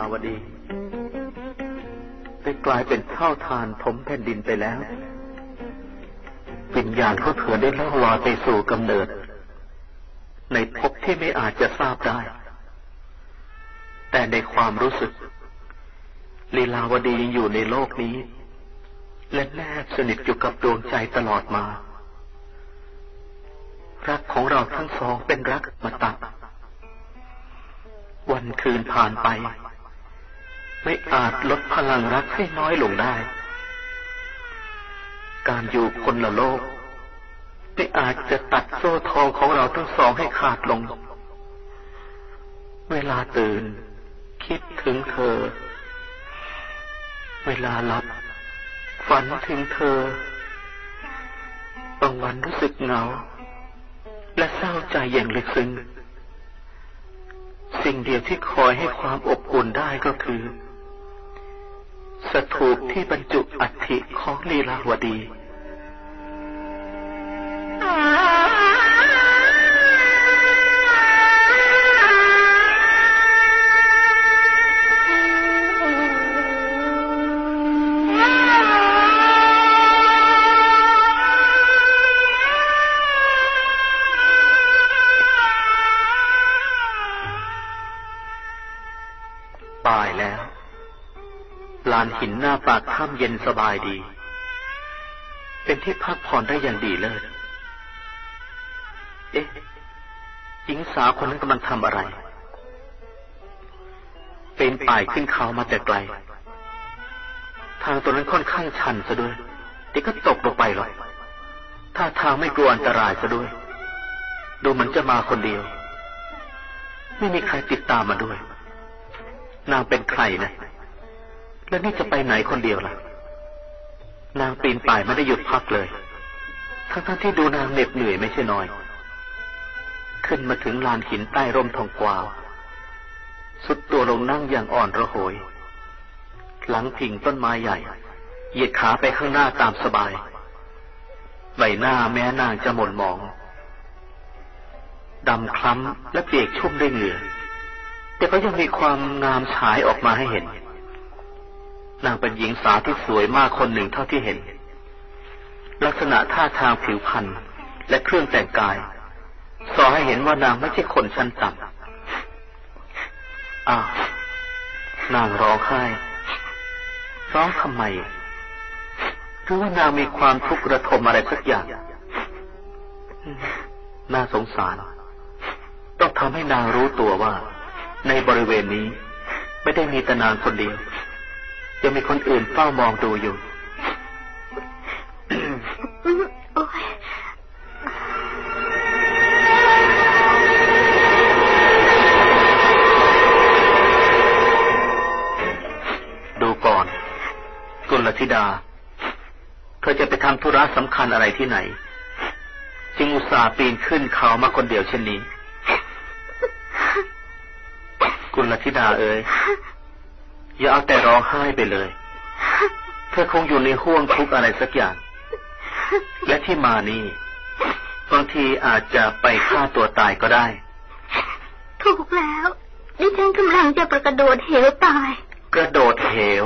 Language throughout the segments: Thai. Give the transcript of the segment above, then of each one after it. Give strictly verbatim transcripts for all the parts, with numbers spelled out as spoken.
าวดีได้กลายเป็นเท่าทานถมแผ่นดินไปแล้ววิญญาณของเธอได้ล่องลอยไปสู่กำเนิดในภพที่ไม่อาจจะทราบได้แต่ในความรู้สึกลีลาวดียังอยู่ในโลกนี้และแนบสนิทอยู่กับดวงใจตลอดมารักของเราทั้งสองเป็นรักอมตะวันคืนผ่านไปไม่อาจลดพลังรักให้น้อยลงได้การอยู่คนละโลกไม่อาจจะตัดโซ่ทองของเราทั้งสองให้ขาดลงเวลาตื่นคิดถึงเธอเวลาหลับฝันถึงเธอบางวันรู้สึกเหงาและเศร้าใจอย่างลึกซึ้งสิ่งเดียวที่คอยให้ความอบอุ่นได้ก็คือสถูปที่บรรจุอัฐิของลีลาวดีตายแล้วลานหินหน้าปากถ้ำเย็นสบายดีเป็นที่พักผ่อนได้อย่างดีเลิศเอ๊ะหญิงสาวคนนั้นกำลังทำอะไรเป็นป่ายขึ้นเขามาแต่ไกลทางตัวนั้นค่อนข้างชันซะด้วยเดี๋ยวก็ตกลงไปหรอกถ้าทางไม่กลัวอันตรายซะด้วยดูเหมือนจะมาคนเดียวไม่มีใครติดตามมาด้วยนางเป็นใครนะแล้วนี่จะไปไหนคนเดียวล่ะนางปีนป่ายไม่ได้หยุดพักเลยทั้งๆที่ดูนางเหน็ดเหนื่อยไม่ใช่น้อยขึ้นมาถึงลานหินใต้ร่มทองกวาวสุดตัวลงนั่งอย่างอ่อนระโหยหลังพิงต้นไม้ใหญ่เหยียดขาไปข้างหน้าตามสบายใบหน้าแม้นางจะหม่นหมองดำคล้ำและเปียกชุ่มด้วยเหงื่อแต่ก็ยังมีความงามฉายออกมาให้เห็นนางเป็นหญิงสาวที่สวยมากคนหนึ่งเท่าที่เห็นลักษณะท่าทางผิวพรรณและเครื่องแต่งกายสอให้เห็นว่านางไม่ใช่คนชั้นต่ำอ้าวนางร้องไห้ร้องทำไมหรือว่านางมีความทุกข์ระทมอะไรสักอย่างน่าสงสารต้องทำให้นางรู้ตัวว่าในบริเวณนี้ไม่ได้มีแต่นางคนเดียวยังมีคนอื่นเฝ้ามองดูอยู่ดูก่อนกุลธิดาเธอจะไปทำธุระสำคัญอะไรที่ไหนจึงอุตส่าห์ปีนขึ้นเขามาคนเดียวเช่นนี้กุลธิดาเอ๋ยอย่าเอาแต่ร้องไห้ไปเลยเธอคงอยู่ในห้วงทุกข์อะไรสักอย่างและที่มานี่บางทีอาจจะไปฆ่าตัวตายก็ได้ถูกแล้วดิฉันกำลังจะไปกระโดดเหวตายกระโดดเหว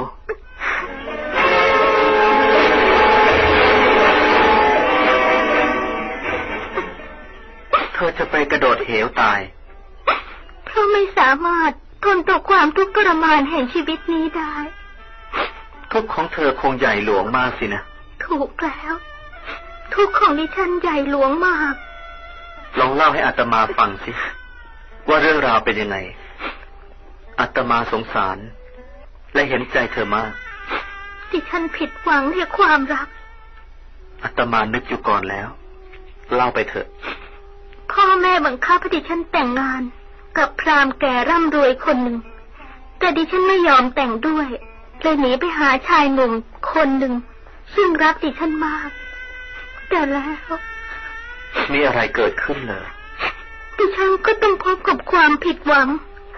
เธอจะไปกระโดดเหวตายเพราะไม่สามารถทนต่อความทุกข์ทรมานแห่งชีวิตนี้ได้ทุกข์ของเธอคงใหญ่หลวงมากสินะถูกแล้วทุกข์ของดิฉันใหญ่หลวงมากลองเล่าให้อาตมาฟังสิว่าเรื่องราวเป็นยังไงอาตมาสงสารและเห็นใจเธอมากดิฉันผิดหวังในความรักอาตมานึกอยู่ก่อนแล้วเล่าไปเถอะพ่อแม่บังคับให้ดิฉันแต่งงานกับพราหมณ์แก่ร่ำรวยคนหนึ่งแต่ดิฉันไม่ยอมแต่งด้วยเลยหนีไปหาชายหนุ่มคนหนึ่งซึ่งรักดิฉันมากแต่แล้วมีอะไรเกิดขึ้นเหรอดิฉันก็ต้องพบกับความผิดหวัง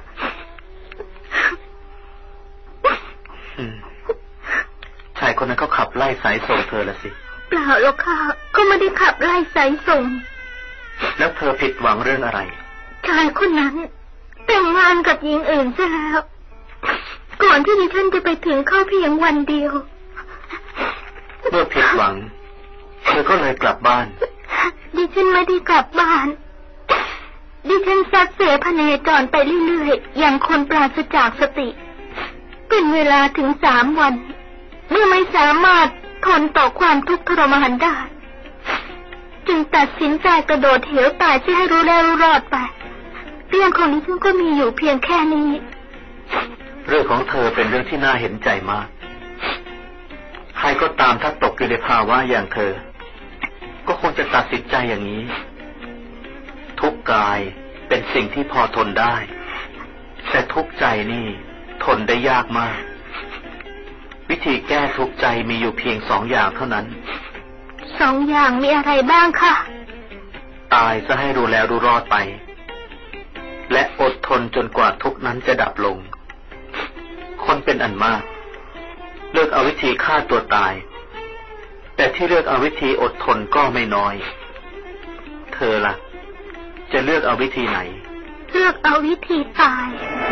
ชายคนนั้นเขาขับไล่สายส่งเธอละสิเปล่าหรอกค่ะก็ไม่ได้ขับไล่สายส่งแล้วเธอผิดหวังเรื่องอะไรชายคนนั้นแต่งงานกับหญิงอื่นซะแล้วก่อนที่ดิฉันจะไปถึงเข้าเพียงวันเดียวเมื่อผิดหวังเธอก็เลยกลับบ้านดิฉันไม่ได้กลับบ้านดิฉันซัดเสพเนจรไปเรื่อยๆอย่างคนปราศจากสติเป็นเวลาถึงสามวันเมื่อไม่สามารถทนต่อความทุกข์ทรมานได้จึงตัดสินใจกระโดดเหวตายเพื่อให้รู้แล้วรู้รอดไปเรื่องของดิฉันก็มีอยู่เพียงแค่นี้เรื่องของเธอเป็นเรื่องที่น่าเห็นใจมากใครก็ตามถ้าตกอยู่ในภาวะอย่างเธอก็คงจะตัดสินใจอย่างนี้ทุกข์กายเป็นสิ่งที่พอทนได้แต่ทุกข์ใจนี่ทนได้ยากมากวิธีแก้ทุกข์ใจมีอยู่เพียงสองอย่างเท่านั้นสองอย่างมีอะไรบ้างคะตายซะให้รู้แล้วรู้รอดไปและอดทนจนกว่าทุกข์นั้นจะดับลงคนเป็นอันมากเลือกเอาวิธีฆ่าตัวตายแต่ที่เลือกเอาวิธีอดทนก็ไม่น้อยเธอล่ะจะเลือกเอาวิธีไหนเลือกเอาวิธีตาย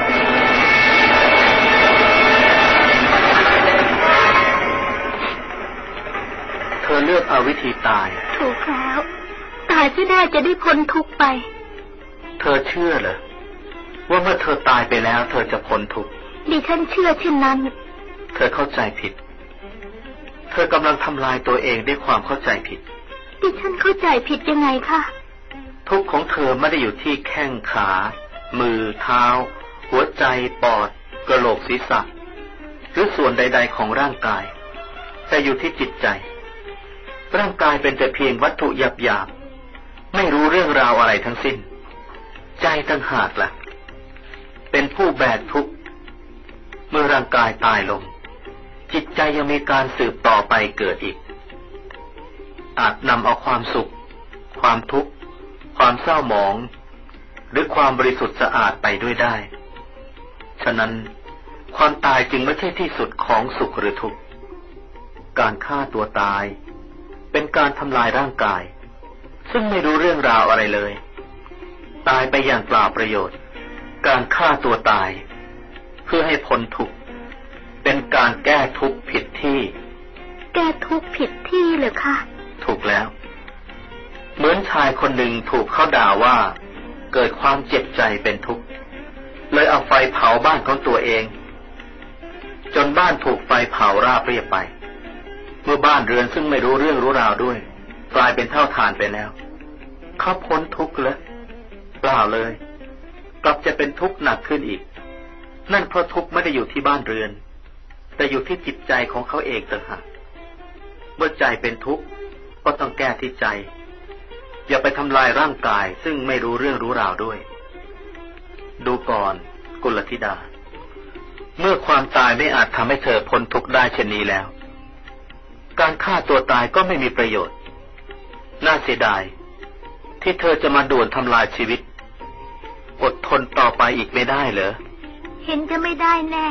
เธอเลือกเอาวิธีตายถูกแล้วตายที่ได้จะได้พ้นทุกข์ไปเธอเชื่อเหรอว่าเมื่อเธอตายไปแล้วเธอจะพ้นทุกข์ดิฉันเชื่อเช่นนั้นเธอเข้าใจผิดเธอกำลังทำลายตัวเองด้วยความเข้าใจผิดดิฉันเข้าใจผิดยังไงคะทุกข์ของเธอไม่ได้อยู่ที่แข้งขามือเท้าหัวใจปอดกระโหลกศีรษะหรือส่วนใดๆของร่างกายแต่อยู่ที่จิตใจร่างกายเป็นแต่เพียงวัตถุหยาบๆไม่รู้เรื่องราวอะไรทั้งสิ้นใจต่างหากล่ะเป็นผู้แบกทุกข์เมื่อร่างกายตายลงจิตใจยังมีการสืบต่อไปเกิดอีกอาจนำเอาความสุขความทุกข์ความเศร้าหมองหรือความบริสุทธิ์สะอาดไปด้วยได้ฉะนั้นความตายจึงไม่ใช่ที่สุดของสุขหรือทุกข์การฆ่าตัวตายเป็นการทำลายร่างกายซึ่งไม่รู้เรื่องราวอะไรเลยตายไปอย่างเปล่าประโยชน์การฆ่าตัวตายเพื่อให้พ้นทุกข์เป็นการแก้ทุกข์ผิดที่แก้ทุกข์ผิดที่เหรอคะถูกแล้วเหมือนชายคนหนึ่งถูกเขาด่าว่าเกิดความเจ็บใจเป็นทุกข์เลยเอาไฟเผาบ้านของตัวเองจนบ้านถูกไฟเผาราบเรียบไปเมื่อบ้านเรือนซึ่งไม่รู้เรื่องรู้ราวด้วยกลายเป็นเท่าฐานไปแล้วเขาพ้นทุกข์แล้วเปล่าเลยกลับจะเป็นทุกข์หนักขึ้นอีกนั่นเพราะทุกข์ไม่ได้อยู่ที่บ้านเรือนแต่อยู่ที่จิตใจของเขาเองต่างหากเมื่อใจเป็นทุกข์ก็ต้องแก้ที่ใจอย่าไปทำลายร่างกายซึ่งไม่รู้เรื่องรู้ราวด้วยดูก่อนกุลธิดาเมื่อความตายไม่อาจทำให้เธอพ้นทุกข์ได้เช่นนี้แล้วการฆ่าตัวตายก็ไม่มีประโยชน์น่าเสียดายที่เธอจะมาด่วนทำลายชีวิตอดทนต่อไปอีกไม่ได้เหรอเห็นจะไม่ได้แน่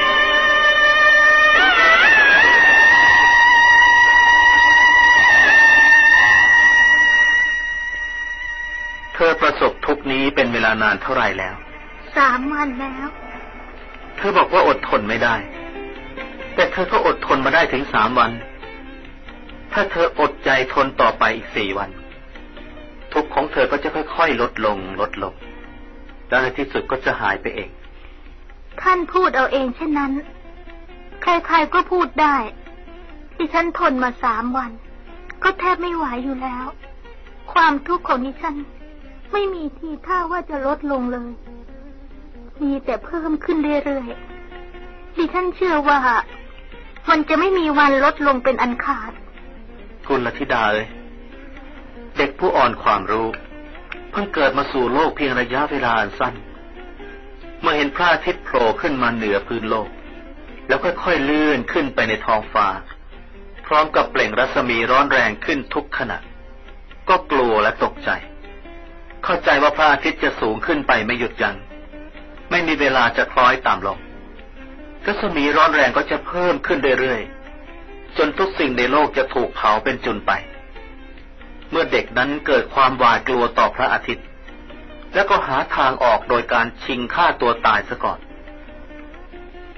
เธอประสบทุกข์นี้เป็นเวลานานเท่าไหร่แล้วสามวันแล้วเธอบอกว่าอดทนไม่ได้แต่เธอก็อดทนมาได้ถึงสามวันถ้าเธออดใจทนต่อไปอีกสี่วันทุกข์ของเธอก็จะค่อยๆลดลงลดลงแล้วในที่สุดก็จะหายไปเองท่านพูดเอาเองเช่นนั้นใครๆก็พูดได้ดิฉันทนมาสามวันก็แทบไม่ไหวอยู่แล้วความทุกข์ของดิฉันไม่มีทีท่าว่าจะลดลงเลยมีแต่เพิ่มขึ้นเรื่อยๆดิฉันเชื่อว่ามันจะไม่มีวันลดลงเป็นอันขาดกุลธิดาเอ้ยเด็กผู้อ่อนความรู้เพิ่งเกิดมาสู่โลกเพียงระยะเวลาอันสั้นเมื่อเห็นพระอาทิตย์โผล่ขึ้นมาเหนือพื้นโลกแล้วค่อยๆเลื่อนขึ้นไปในท้องฟ้าพร้อมกับเปล่งรัศมีร้อนแรงขึ้นทุกขณะก็กลัวและตกใจเข้าใจว่าพระอาทิตย์จะสูงขึ้นไปไม่หยุดยั้งไม่มีเวลาจะคล้อยต่ำลงรัศมีร้อนแรงก็จะเพิ่มขึ้นเรื่อยๆจนทุกสิ่งในโลกจะถูกเผาเป็นจุนไปเมื่อเด็กนั้นเกิดความหวาดกลัวต่อพระอาทิตย์แล้วก็หาทางออกโดยการชิงฆ่าตัวตายซะก่อน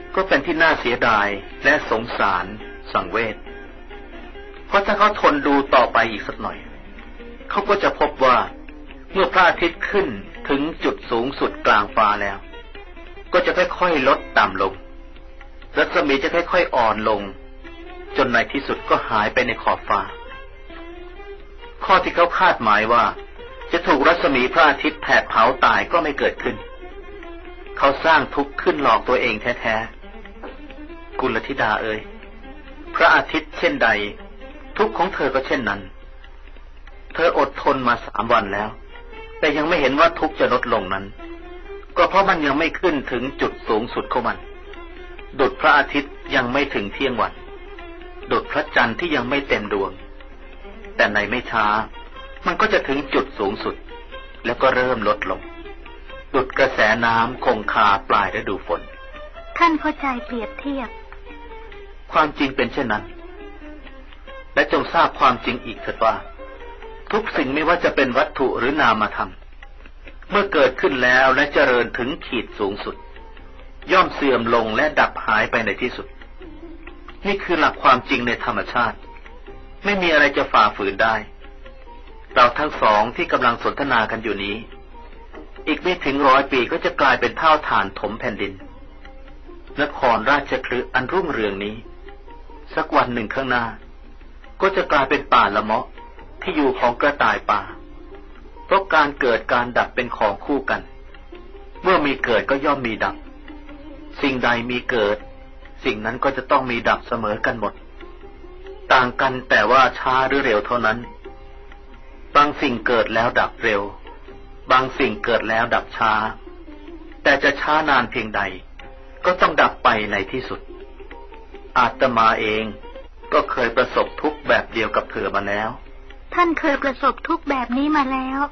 ก็เป็นที่น่าเสียดายและสงสารสังเวชเพราะถ้าเขาทนดูต่อไปอีกสักหน่อยเขาก็จะพบว่าเมื่อพระอาทิตย์ขึ้นถึงจุดสูงสุดกลางฟ้าแล้วก็จะค่อยๆลดต่ำลงรัศมีจะค่อยๆอ่อนลงจนในที่สุดก็หายไปในขอบฟ้าข้อที่เขาคาดหมายว่าจะถูกรัศมีพระอาทิตย์แผดเผาตายก็ไม่เกิดขึ้นเขาสร้างทุกข์ขึ้นหลอกตัวเองแท้ๆกุลธิดาเอ๋ยพระอาทิตย์เช่นใดทุกข์ของเธอก็เช่นนั้นเธออดทนมาสามวันแล้วแต่ยังไม่เห็นว่าทุกข์จะลดลงนั้นก็เพราะมันยังไม่ขึ้นถึงจุดสูงสุดของมันดุจพระอาทิตย์ยังไม่ถึงเที่ยงวันดุจพระจันทร์ที่ยังไม่เต็มดวงแต่ในไม่ช้ามันก็จะถึงจุดสูงสุดแล้วก็เริ่มลดลงดุจกระแสน้ำคงคาปลายฤดูฝนท่านเข้าใจเปรียบเทียบความจริงเป็นเช่นนั้นและจงทราบความจริงอีกเถิดว่าทุกสิ่งไม่ว่าจะเป็นวัตถุหรือนามธรรมเมื่อเกิดขึ้นแล้วและเจริญถึงขีดสูงสุดย่อมเสื่อมลงและดับหายไปในที่สุดนี่คือหลักความจริงในธรรมชาติไม่มีอะไรจะฝ่าฝืนได้เราทั้งสองที่กำลังสนทนากันอยู่นี้อีกไม่ถึงร้อยปีก็จะกลายเป็นเท่าฐานถมแผ่นดินนครราชคฤห์อันรุ่งเรืองนี้สักวันหนึ่งข้างหน้าก็จะกลายเป็นป่าละเมาะที่อยู่ของกระต่ายป่าเพราะการเกิดการดับเป็นของคู่กันเมื่อมีเกิดก็ย่อมมีดับสิ่งใดมีเกิดสิ่งนั้นก็จะต้องมีดับเสมอกันหมดต่างกันแต่ว่าช้าหรือเร็วเท่านั้นบางสิ่งเกิดแล้วดับเร็วบางสิ่งเกิดแล้วดับช้าแต่จะช้านานเพียงใดก็ต้องดับไปในที่สุดอาตมาเองก็เคยประสบทุกข์แบบเดียวกับเธอมาแล้วท่านเคยประสบทุกข์แบบนี้มาแล้ว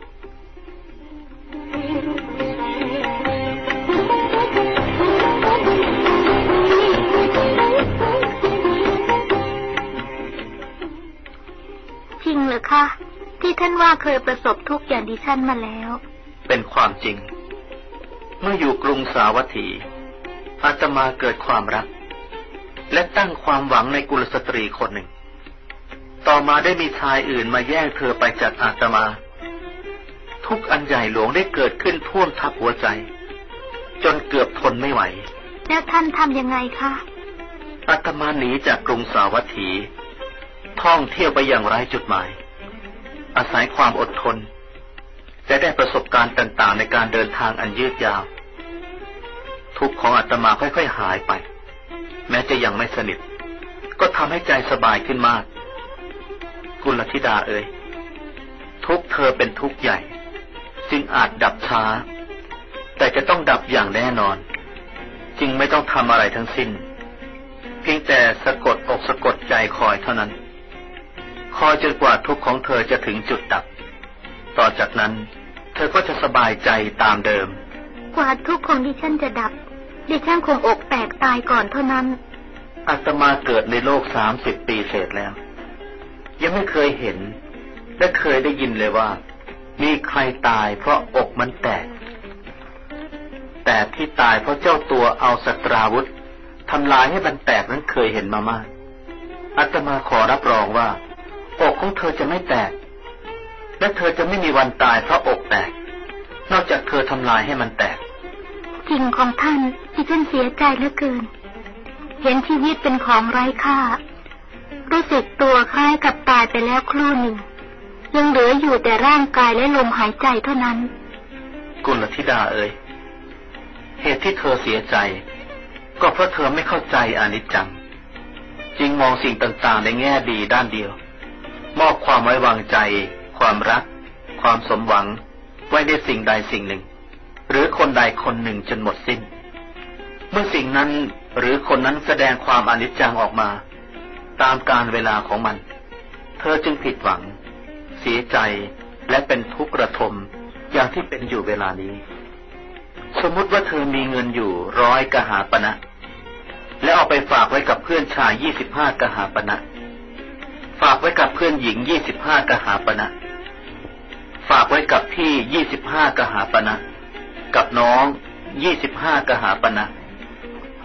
จริงเหรอคะที่ท่านว่าเคยประสบทุกข์อย่างดิฉันมาแล้วเป็นความจริงเมื่ออยู่กรุงสาวัตถีอาตมาเกิดความรักและตั้งความหวังในกุลสตรีคนหนึ่งต่อมาได้มีชายอื่นมาแย่งเธอไปจากอาตมาทุกข์อันใหญ่หลวงได้เกิดขึ้นท่วมทับหัวใจจนเกือบทนไม่ไหวแล้วท่านทำยังไงคะอาตมาหนีจากกรุงสาวัตถีท่องเที่ยวไปอย่างไร้จุดหมายอาศัยความอดทนและได้ประสบการณ์ต่างๆในการเดินทางอันยืดยาวทุกข์ของอาตมาค่อยๆหายไปแม้จะยังไม่สนิทก็ทำให้ใจสบายขึ้นมากกุลธิดาเอ๋ยทุกข์เธอเป็นทุกข์ใหญ่จึงอาจดับช้าแต่จะต้องดับอย่างแน่นอนจึงไม่ต้องทำอะไรทั้งสิ้นเพียงแต่สะกดอกสะกดใจคอยเท่านั้นคอยจนกว่าทุกข์ของเธอจะถึงจุดดับต่อจากนั้นเธอก็จะสบายใจตามเดิมกว่าทุกข์ของดิฉันจะดับดิฉันคงอกแตกตายก่อนเท่านั้นอาตมาเกิดในโลกสามสิบปีเศษแล้วยังไม่เคยเห็นและเคยได้ยินเลยว่ามีใครตายเพราะอกมันแตกแต่ที่ตายเพราะเจ้าตัวเอาศัตราวุธทำลายให้มันแตกนั้นเคยเห็นมามากอาตมาขอรับรองว่าอกของเธอจะไม่แตกและเธอจะไม่มีวันตายเพราะอกแตกนอกจากเธอทำลายให้มันแตกจริงของท่านที่ฉันเสียใจเหลือเกินเห็นชีวิตเป็นของไร้ค่ารู้สึกตัวคล้ายกับตายไปแล้วครู่หนึ่งยังเหลืออยู่แต่ร่างกายและลมหายใจเท่านั้นกุลธิดาเอ๋ยเหตุที่เธอเสียใจก็เพราะเธอไม่เข้าใจอนิจจังจึงมองสิ่งต่างๆในแง่ดีด้านเดียวมอบความไว้วางใจความรักความสมหวังไว้ในสิ่งใดสิ่งหนึ่งหรือคนใดคนหนึ่งจนหมดสิ้นเมื่อสิ่งนั้นหรือคนนั้นแสดงความอนิจจังออกมาตามกาลเวลาของมันเธอจึงผิดหวังเสียใจและเป็นทุกข์ระทมอย่างที่เป็นอยู่เวลานี้สมมุติว่าเธอมีเงินอยู่ร้อยกหาปณะและเอาไปฝากไว้กับเพื่อนชายยี่สิบห้ากหาปณะฝากไว้กับเพื่อนหญิงยี่สิบห้ากหาปณะฝากไว้กับพี่ยี่สิบห้ากหาปณะกับน้องยี่สิบห้ากหาปณะเธ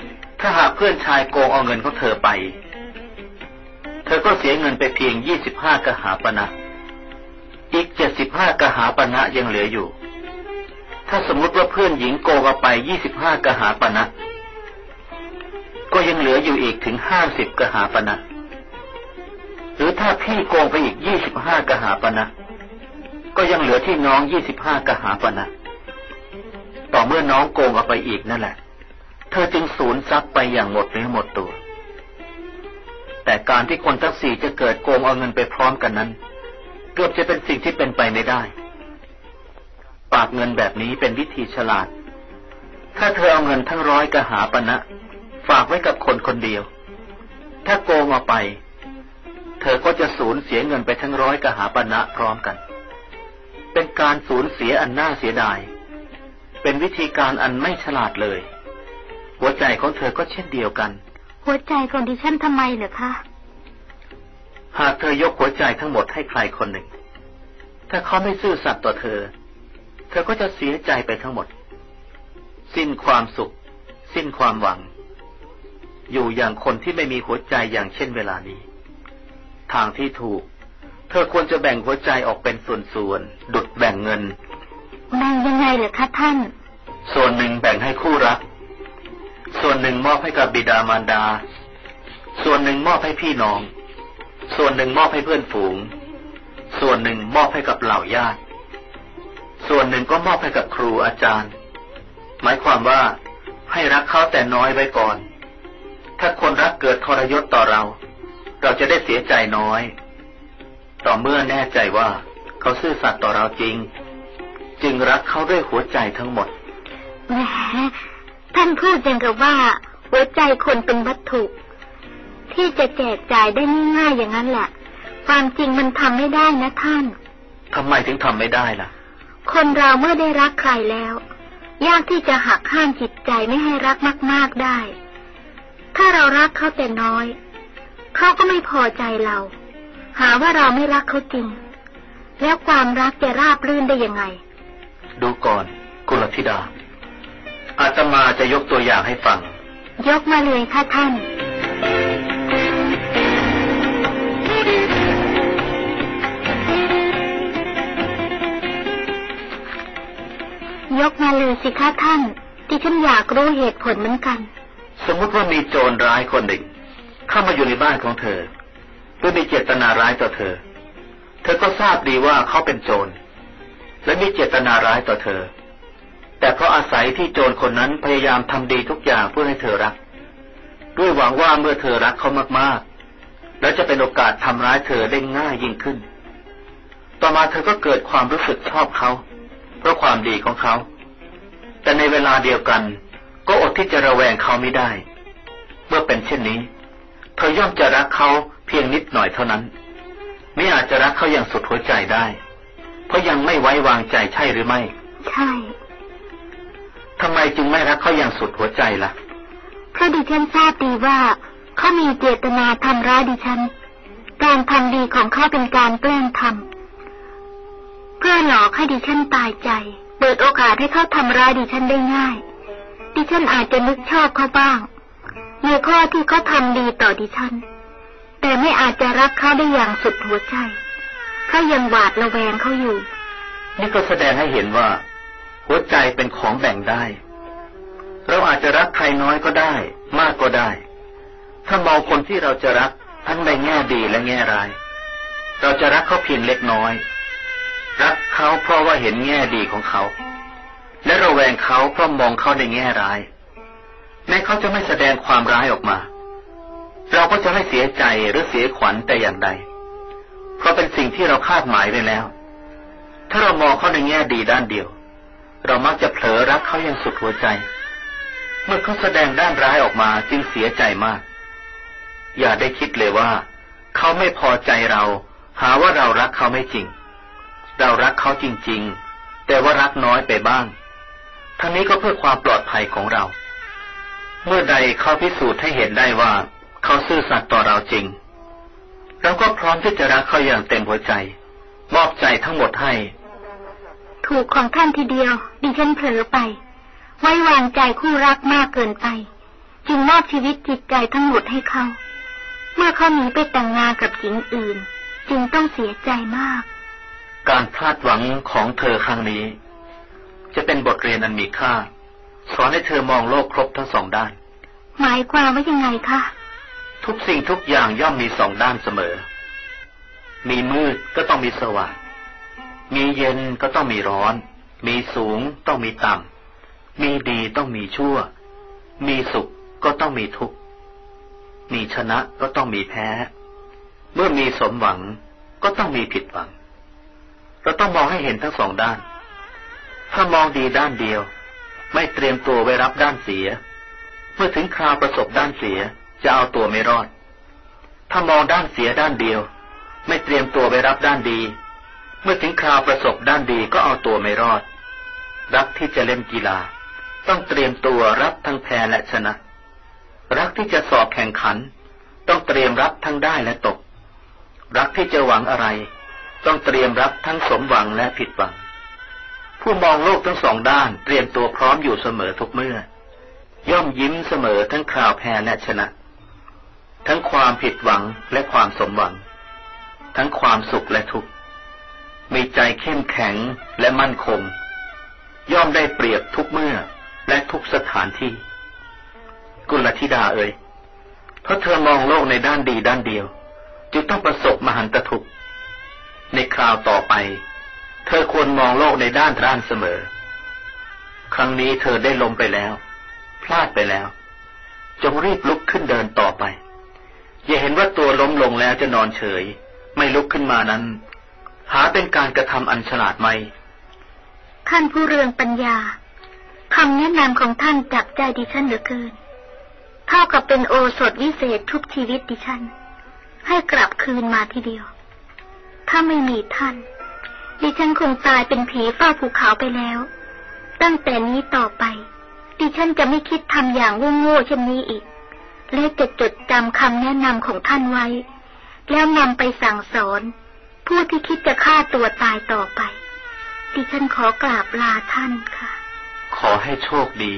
ถ้าหากเพื่อนชายโกงเอาเงินของเธอไปเธอก็เสียเงินไปเพียงยี่สิบห้ากหาปณะอีกเจ็ดสิบห้ากหาปณะยังเหลืออยู่ถ้าสมมุติว่าเพื่อนหญิงโกงเอาไปยี่สิบห้ากหาปณะก็ยังเหลืออยู่อีกถึงห้าสิบกหาปณะหรือถ้าพี่โกงไปอีกยี่สิบห้ากหาปณะก็ยังเหลือที่น้องยี่สิบห้ากหาปณะต่อเมื่อน้องโกงเอาไปอีกนั่นแหละเธอจึงสูญทรัพย์ไปอย่างหมดเนื้อหมดตัวแต่การที่คนทั้งสี่จะเกิดโกงเอาเงินไปพร้อมกันนั้นเกือบจะเป็นสิ่งที่เป็นไปไม่ได้ฝากเงินแบบนี้เป็นวิธีฉลาดถ้าเธอเอาเงินทั้งร้อยกหาปณะฝากไว้กับคนคนเดียวถ้าโกงเอาไปเธอก็จะสูญเสียเงินไปทั้งร้อยกหาปณะพร้อมกันเป็นการสูญเสียอันน่าเสียดายเป็นวิธีการอันไม่ฉลาดเลยหัวใจของเธอก็เช่นเดียวกันหัวใจของดิฉันทำไมเหรอคะหากเธอยกหัวใจทั้งหมดให้ใครคนหนึ่งถ้าเขาไม่ซื่อสัตย์ต่อเธอเธอก็จะเสียใจไปทั้งหมดสิ้นความสุขสิ้นความหวังอยู่อย่างคนที่ไม่มีหัวใจอย่างเช่นเวลานี้ทางที่ถูกเธอควรจะแบ่งหัวใจออกเป็นส่วนๆดุจแบ่งเงินแบ่งยังไงเหรอคะท่านส่วนหนึ่งแบ่งให้คู่รักส่วนหนึ่งมอบให้กับบิดามารดาส่วนหนึ่งมอบให้พี่น้องส่วนหนึ่งมอบให้เพื่อนฝูงส่วนหนึ่งมอบให้กับเหล่าญาติส่วนหนึ่งก็มอบให้กับครูอาจารย์หมายความว่าให้รักเขาแต่น้อยไว้ก่อนถ้าคนรักเกิดทรยศต่อเราเราจะได้เสียใจน้อยต่อเมื่อแน่ใจว่าเขาซื่อสัตย์ต่อเราจริงจึงรักเขาด้วยหัวใจทั้งหมดแหมท่านพูดอย่างกับว่าหัวใจคนเป็นวัตถุที่จะแจกจ่ายได้ง่ายๆอย่างนั้นแหละความจริงมันทำไม่ได้นะท่านทำไมถึงทำไม่ได้ล่ะคนเราเมื่อได้รักใครแล้วยากที่จะหักห้ามจิตใจไม่ให้รักมากๆได้ถ้าเรารักเขาแต่น้อยเขาก็ไม่พอใจเราหาว่าเราไม่รักเขาจริงแล้วความรักจะราบรื่นได้ยังไงดูก่อนกุลธิดาอาตมาจะยกตัวอย่างให้ฟังยกมาเลยค่ะท่านยกมาเลยสิคะท่านที่ฉันอยากรู้เหตุผลเหมือนกันสมมติว่ามีโจรร้ายคนหนึ่งเข้ามาอยู่ในบ้านของเธอเพื่อมีเจตนาร้ายต่อเธอเธอก็ทราบดีว่าเขาเป็นโจรและมีเจตนาร้ายต่อเธอแต่เพราะอาศัยที่โจรคนนั้นพยายามทำดีทุกอย่างเพื่อให้เธอรักด้วยหวังว่าเมื่อเธอรักเขามากๆแล้วจะเป็นโอกาสทำร้ายเธอได้ง่ายยิ่งขึ้นต่อมาเธอก็เกิดความรู้สึกชอบเขาเพราะความดีของเขาแต่ในเวลาเดียวกันก็อดที่จะระแวงเขาไม่ได้เมื่อเป็นเช่นนี้เธอย่อมจะรักเขาเพียงนิดหน่อยเท่านั้นไม่อาจจะรักเขาอย่างสุดหัวใจได้เพราะยังไม่ไว้วางใจใช่หรือไม่ใช่ทำไมจึงไม่รักเขาอย่างสุดหัวใจล่ะเพราะดิฉันทราบดีว่าเขามีเจตนาทำร้ายดิฉันการทำดีของเขาเป็นการแกล้งทำเพื่อหลอกให้ดิฉันตายใจเปิดโอกาสให้เขาทำร้ายดิฉันได้ง่ายดิฉันอาจจะนึกชอบเขาบ้างในข้อที่เขาทำดีต่อดิฉันแต่ไม่อาจจะรักเขาได้อย่างสุดหัวใจเขายังหวาดระแวงเขาอยู่นี่ก็แสดงให้เห็นว่าหัวใจเป็นของแบ่งได้เราอาจจะรักใครน้อยก็ได้มากก็ได้ถ้ามองคนที่เราจะรักทั้งในแง่ดีและแง่ร้ายเราจะรักเขาเพียงเล็กน้อยรักเขาเพราะว่าเห็นแง่ดีของเขาและระแวงเขาเพราะมองเขาในแง่ร้ายแม้เขาจะไม่แสดงความร้ายออกมาเราก็จะไม่เสียใจหรือเสียขวัญแต่อย่างใดเพราะเป็นสิ่งที่เราคาดหมายไว้แล้วถ้าเรามองเขาในแง่ดีด้านเดียวเรามักจะเผลอรักเขาอย่างสุดหัวใจเมื่อเขาแสดงด้านร้ายออกมาจึงเสียใจมากอย่าได้คิดเลยว่าเขาไม่พอใจเราหาว่าเรารักเขาไม่จริงเรารักเขาจริงๆแต่ว่ารักน้อยไปบ้างทั้งนี้ก็เพื่อความปลอดภัยของเราเมื่อใดเขาพิสูจน์ให้เห็นได้ว่าเขาซื่อสัตย์ต่อเราจริงเราก็พร้อมที่จะรักเขาอย่างเต็มหัวใจมอบใจทั้งหมดให้ถูกของท่านทีเดียวดิฉันเผลอไปไว้วางใจคู่รักมากเกินไปจึงมอบชีวิตจิตใจทั้งหมดให้เขาเมื่อเขาหนีไปแต่งงานกับหญิงอื่นจึงต้องเสียใจมากการพลาดหวังของเธอครั้งนี้จะเป็นบทเรียนอันมีค่าสอนให้เธอมองโลกครบทั้งสองด้านหมายความว่ายังไงคะทุกสิ่งทุกอย่างย่อมมีสองด้านเสมอมีมืดก็ต้องมีสว่างมีเย็นก็ต้องมีร้อนมีสูงต้องมีต่ำมีดีต้องมีชั่วมีสุขก็ต้องมีทุกข์มีชนะก็ต้องมีแพ้เมื่อมีสมหวังก็ต้องมีผิดหวังเราต้องมองให้เห็นทั้งสองด้านถ้ามองดีด้านเดียวไม่เตรียมตัวไว้รับด้านเสียเมื่อถึงคราวประสบด้านเสียจะเอาตัวไม่รอดถ้ามองด้านเสียด้านเดียวไม่เตรียมตัวไว้รับด้านดีเมื่อถึงคราวประสบด้านดีก็เอาตัวไม่รอดรักที่จะเล่นกีฬาต้องเตรียมตัวรับทั้งแพ้และชนะรักที่จะสอบแข่งขันต้องเตรียมรับทั้งได้และตกรักที่จะหวังอะไรต้องเตรียมรับทั้งสมหวังและผิดหวังผู้มองโลกทั้งสองด้านเตรียมตัวพร้อมอยู่เสมอทุกเมื่อย่อมยิ้มเสมอทั้งคราวแพ้และชนะทั้งความผิดหวังและความสมหวังทั้งความสุขและทุกข์มีใจเข้มแข็งและมั่นคงย่อมได้เปรียบทุกเมื่อและทุกสถานที่กุลธิดาเอ๋ยเพราะเธอมองโลกในด้านดีด้านเดียวจึงต้องประสบมหันตทุกข์ในคราวต่อไปเธอควรมองโลกในด้านด้านเสมอครั้งนี้เธอได้ล้มไปแล้วพลาดไปแล้วจงรีบลุกขึ้นเดินต่อไปอย่าเห็นว่าตัวล้มลงแล้วจะนอนเฉยไม่ลุกขึ้นมานั้นหาเป็นการกระทำอันฉลาดไหมท่านผู้เรืองปัญญาคำแนะนำของท่านจับใจดิฉันเหลือเกินเท่ากับเป็นโอสถวิเศษทุกชีวิตดิฉันให้กลับคืนมาทีเดียวถ้าไม่มีท่านดิฉันคงตายเป็นผีเฝ้าภูเขาไปแล้วตั้งแต่นี้ต่อไปดิฉันจะไม่คิดทำอย่างโง่ๆเช่นนี้อีกและจะจดจำคำแนะนำของท่านไว้แล้วนำไปสั่งสอนผู้ที่คิดจะฆ่าตัวตายต่อไปดิฉันขอกราบลาท่านค่ะขอให้โชคดี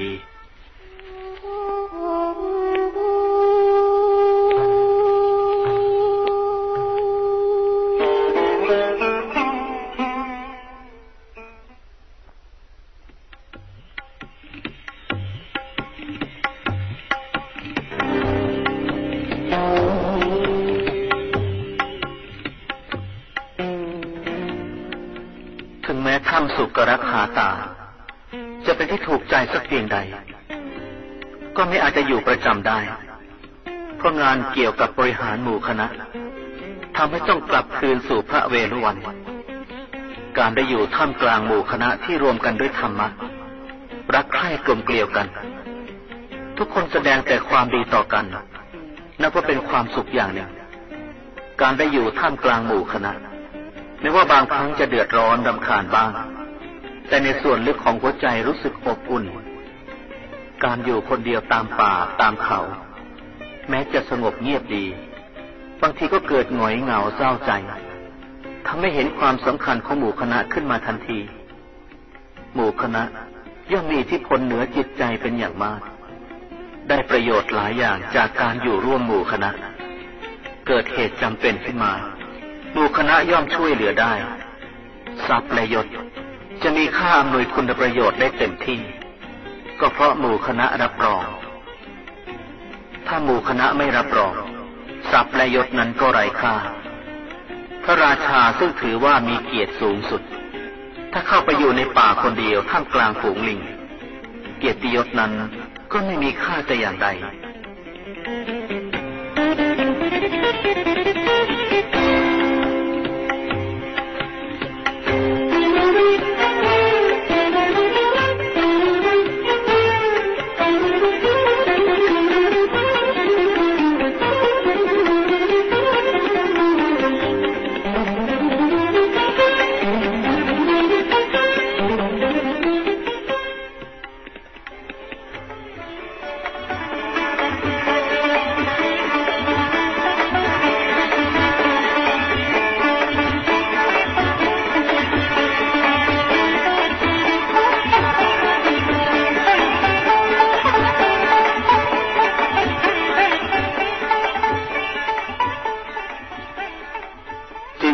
ถ้ำสุกรคาตาจะเป็นที่ถูกใจสักเพียงใดก็ไม่อาจจะอยู่ประจำได้เพราะงานเกี่ยวกับบริหารหมู่คณะทำให้ต้องกลับคืนสู่พระเวฬุวันการได้อยู่ท่ามกลางหมู่คณะที่รวมกันด้วยธรรมะรักใคร่กลมเกลียวกันทุกคนแสดงแต่ความดีต่อกันนับว่าเป็นความสุขอย่างหนึ่งการได้อยู่ท่ามกลางหมู่คณะไม่ว่าบางครั้งจะเดือดร้อนรำคาญบ้างแต่ในส่วนลึกของหัวใจรู้สึกอบอุ่นการอยู่คนเดียวตามป่าตามเขาแม้จะสงบเงียบดีบางทีก็เกิดหงอยเหงาเศร้าใจทำให้เห็นความสำคัญของหมู่คณะขึ้นมาทันทีหมู่คณะย่อมมีอิทธิพลเหนือจิตใจเป็นอย่างมากได้ประโยชน์หลายอย่างจากการอยู่ร่วมหมู่คณะเกิดเหตุจำเป็นขึ้นมาหมู่คณะย่อมช่วยเหลือได้ทรัพย์และยศจะมีค่าอำนวยคุณประโยชน์ได้เต็มที่ก็เพราะหมู่คณะรับรองถ้าหมู่คณะไม่รับรองทรัพย์และยศนั้นก็ไร้ค่าพระราชาซึ่งถือว่ามีเกียรติสูงสุดถ้าเข้าไปอยู่ในป่าคนเดียวท่ามกลางฝูงลิงเกียรติยศนั้นก็ไม่มีค่าแต่อย่างใด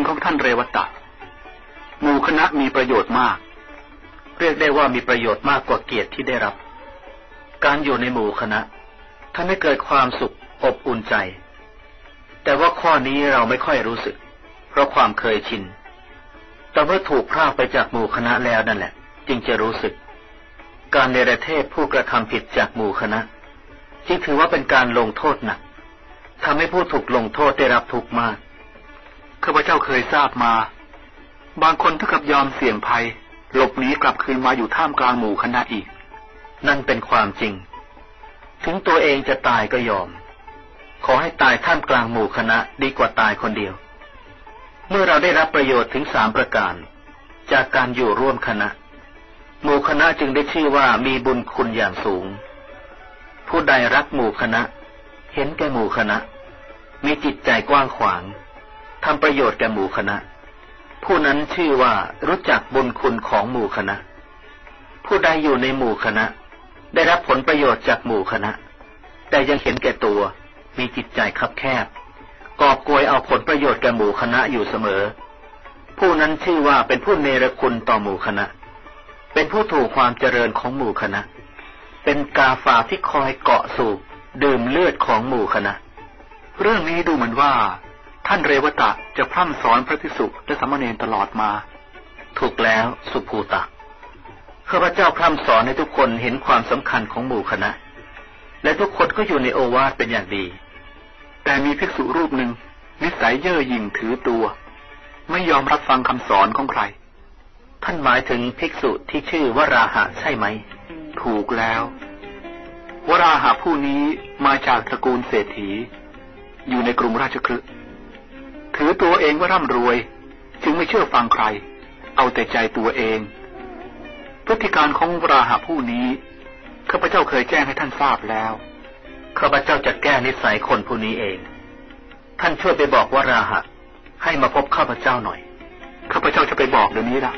งของท่านเรวตะหมู่คณะมีประโยชน์มากเรียกได้ว่ามีประโยชน์มากกว่าเกียรติที่ได้รับการอยู่ในหมู่คณะทำให้เกิดความสุขอบอุ่นใจแต่ว่าข้อนี้เราไม่ค่อยรู้สึกเพราะความเคยชินแต่เมื่อถูกพรากไปจากหมู่คณะแล้วนั่นแหละจึงจะรู้สึกการเนรเทศผู้กระทำผิดจากหมู่คณะจึงถือว่าเป็นการลงโทษหนักทำให้ผู้ถูกลงโทษได้รับทุกข์มากข้าพเจ้าเคยทราบมาบางคนถึงกับยอมเสี่ยงภัยหลบหนีกลับคืนมาอยู่ท่ามกลางหมู่คณะอีกนั่นเป็นความจริงถึงตัวเองจะตายก็ยอมขอให้ตายท่ามกลางหมู่คณะดีกว่าตายคนเดียวเมื่อเราได้รับประโยชน์ถึงสามประการจากการอยู่ร่วมคณะหมู่คณะจึงได้ชื่อว่ามีบุญคุณอย่างสูงผู้ใดรักหมู่คณะเห็นแก่หมู่คณะมีจิตใจกว้างขวางทำประโยชน์แก่หมู่คณะผู้นั้นชื่อว่ารู้จักบุญคุณของหมู่คณะผู้ใดอยู่ในหมู่คณะได้รับผลประโยชน์จากหมู่คณะแต่ยังเห็นแก่ตัวมีจิตใจคับแคบกอบโกยเอาผลประโยชน์แก่หมู่คณะอยู่เสมอผู้นั้นชื่อว่าเป็นผู้เนรคุณต่อหมู่คณะเป็นผู้ถูกความเจริญของหมู่คณะเป็นกาฝากที่คอยเกาะสูบดื่มเลือดของหมู่คณะเรื่องนี้ดูเหมือนว่าท่านเรวตะจะพร่ำสอนพระภิกษุและสามเณรตลอดมาถูกแล้วสุภูตะข้าพเจ้าพร่ำสอนให้ทุกคนเห็นความสำคัญของหมู่คณะและทุกคนก็อยู่ในโอวาทเป็นอย่างดีแต่มีภิกษุรูปหนึ่งนิสัยเย่อหยิ่งถือตัวไม่ยอมรับฟังคำสอนของใครท่านหมายถึงภิกษุที่ชื่อวราหะใช่ไหมถูกแล้ววราหะผู้นี้มาจากตระกูลเศรษฐีอยู่ในกรุงราชคฤห์ถือตัวเองว่าร่ำรวยจึงไม่เชื่อฟังใครเอาแต่ใจตัวเองพฤติการของวราหะผู้นี้ข้าพเจ้าเคยแจ้งให้ท่านทราบแล้วข้าพเจ้าจะแก้นิสัยคนผู้นี้เองท่านช่วยไปบอกวราหะให้มาพบข้าพเจ้าหน่อยข้าพเจ้าจะไปบอกเดี๋ยวนี้ล่ะ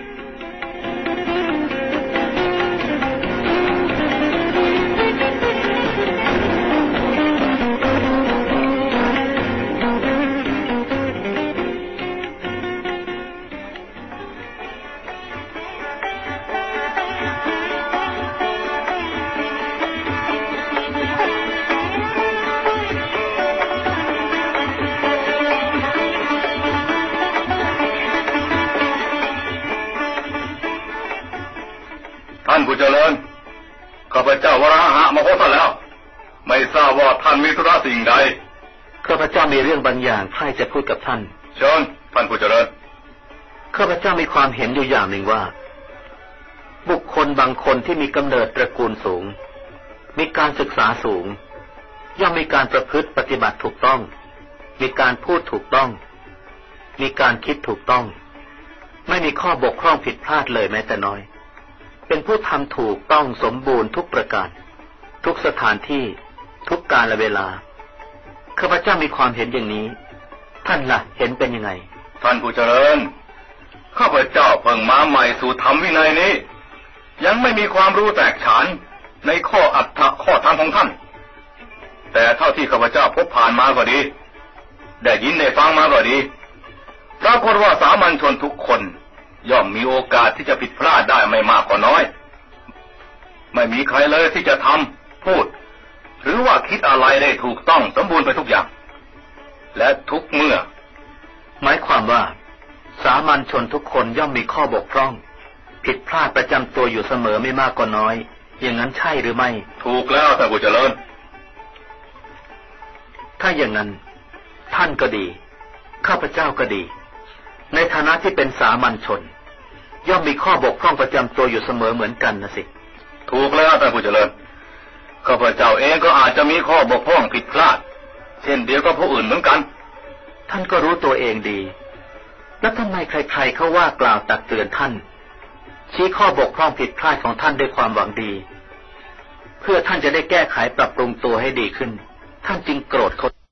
ท่านผู้เจริญข้าพเจ้าวราหะมาพบท่านแล้วไม่ทราบว่าท่านมีธุระสิ่งใดข้าพเจ้ามีเรื่องบางอย่างใครจะพูดกับท่านเชิญท่านผู้เจริญข้าพเจ้ามีความเห็นอยู่อย่างหนึ่งว่าบุคคลบางคนที่มีกำเนิดตระกูลสูงมีการศึกษาสูงย่อมมีการประพฤติปฏิบัติถูกต้องมีการพูดถูกต้องมีการคิดถูกต้องไม่มีข้อบกพร่องผิดพลาดเลยแม้แต่น้อยเป็นผู้ทำถูกต้องสมบูรณ์ทุกประการทุกสถานที่ทุกกาลเวลาข้าพเจ้ามีความเห็นอย่างนี้ท่านล่ะเห็นเป็นยังไงท่านผู้เจริญข้าพเจ้าเพิ่งมาใหม่สู่ธรรมวินัยนี้ยังไม่มีความรู้แตกฉานในข้ออัตถะข้อธรรมของท่านแต่เท่าที่ข้าพเจ้าพบผ่านมาก็ดีได้ยินได้ฟังมาก็ดีปรากฏว่าสามัญชนทุกคนย่อมมีโอกาสที่จะผิดพลาดได้ไม่มากก็น้อยไม่มีใครเลยที่จะทำพูดหรือว่าคิดอะไรได้ถูกต้องสมบูรณ์ไปทุกอย่างและทุกเมื่อหมายความว่าสามัญชนทุกคนย่อมมีข้อบกพร่องผิดพลาดประจำตัวอยู่เสมอไม่มากก็น้อยอย่างนั้นใช่หรือไม่ถูกแล้วท่านผู้เจริญถ้าอย่างนั้นท่านก็ดีข้าพเจ้าก็ดีในฐานะที่เป็นสามัญชนย่อมมีข้อบกพร่องประจำตัวอยู่เสมอเหมือนกันนะสิถูกแล้วท่านผู้เจริญข้าพเจ้าเองก็อาจจะมีข้อบกพร่องผิดพลาดเช่นเดียวกับผู้อื่นเหมือนกันท่านก็รู้ตัวเองดีแล้วทำไมใครๆเขาว่ากล่าวตักเตือนท่านชี้ข้อบกพร่องผิดพลาดของท่านด้วยความหวังดีเพื่อท่านจะได้แก้ไขปรับปรุงตัวให้ดีขึ้นท่านจึงโกรธเขา